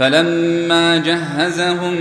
فلما جهزهم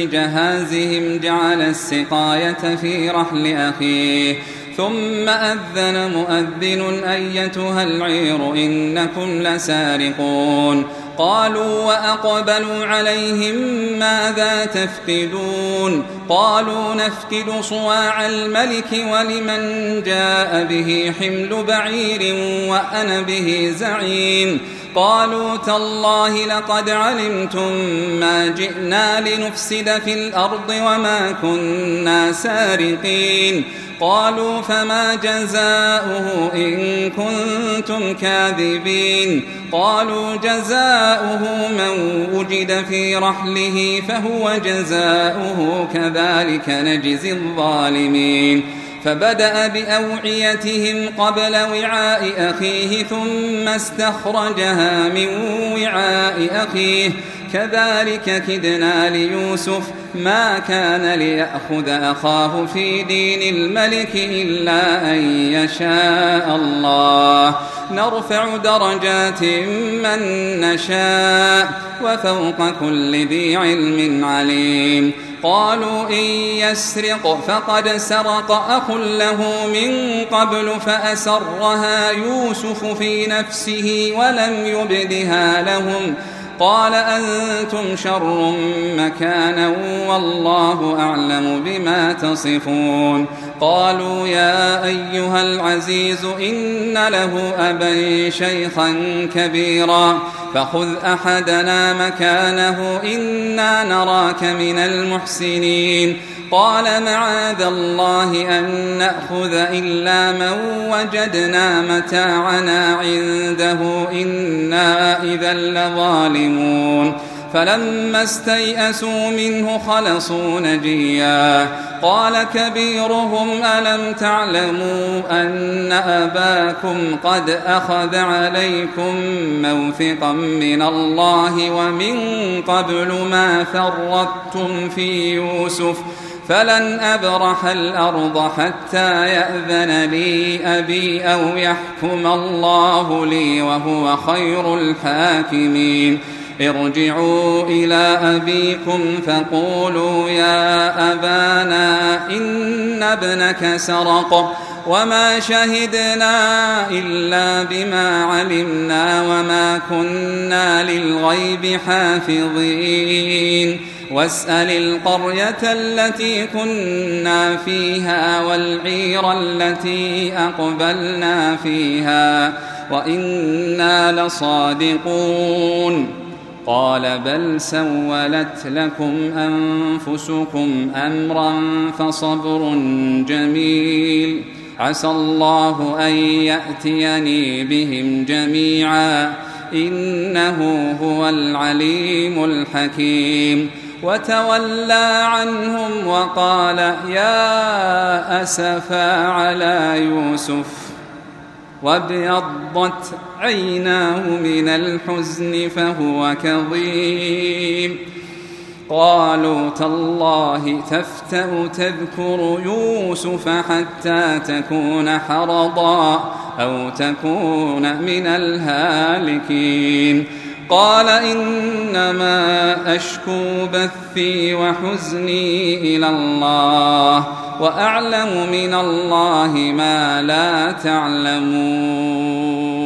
بجهازهم جعل السقاية في رحل أخيه ثم أذن مؤذن أيتها العير إنكم لسارقون قالوا وأقبلوا عليهم ماذا تفقدون قالوا نفقد صواع الملك ولمن جاء به حمل بعير وأنا به زعيم قالوا تالله لقد علمتم ما جئنا لنفسد في الأرض وما كنا سارقين قالوا فما جزاؤه إن كنتم كاذبين قالوا جزاؤه من وجد في رحله فهو جزاؤه كذلك نجزي الظالمين فبدأ بأوعيتهم قبل وعاء أخيه ثم استخرجها من وعاء أخيه كذلك كدنا ليوسف ما كان ليأخذ أخاه في دين الملك إلا أن يشاء الله نرفع درجات من نشاء وفوق كل ذي علم عليم قالوا إن يسرق فقد سرق أخ له من قبل فأسرها يوسف في نفسه ولم يبدها لهم قال أنتم شر مكانا والله أعلم بما تصفون قالوا يا أيها العزيز إن له أبا شيخا كبيرا فخذ أحدنا مكانه إنا نراك من المحسنين قال معاذ الله أن نأخذ إلا من وجدنا متاعنا عنده إنا إذا لظالمون فلما استيئسوا منه خلصوا نجيا قال كبيرهم ألم تعلموا أن أباكم قد أخذ عليكم موثقا من الله ومن قبل ما فرطتم في يوسف فلن أبرح الأرض حتى يأذن لي أبي أو يحكم الله لي وهو خير الحاكمين ارجعوا إلى أبيكم فقولوا يا أبانا إن ابنك سرق وما شهدنا إلا بما علمنا وما كنا للغيب حافظين واسأل القرية التي كنا فيها والعير التي أقبلنا فيها وإنا لصادقون قال بل سولت لكم أنفسكم أمرا فصبر جميل عسى الله أن يأتيني بهم جميعا إنه هو العليم الحكيم وتولى عنهم وقال يا أسفا على يوسف وابيضت عيناه من الحزن فهو كظيم قالوا تالله تفتأ تذكر يوسف حتى تكون حرضا أو تكون من الهالكين قال إنما أشكو بثي وحزني إلى الله وأعلم من الله ما لا تعلمون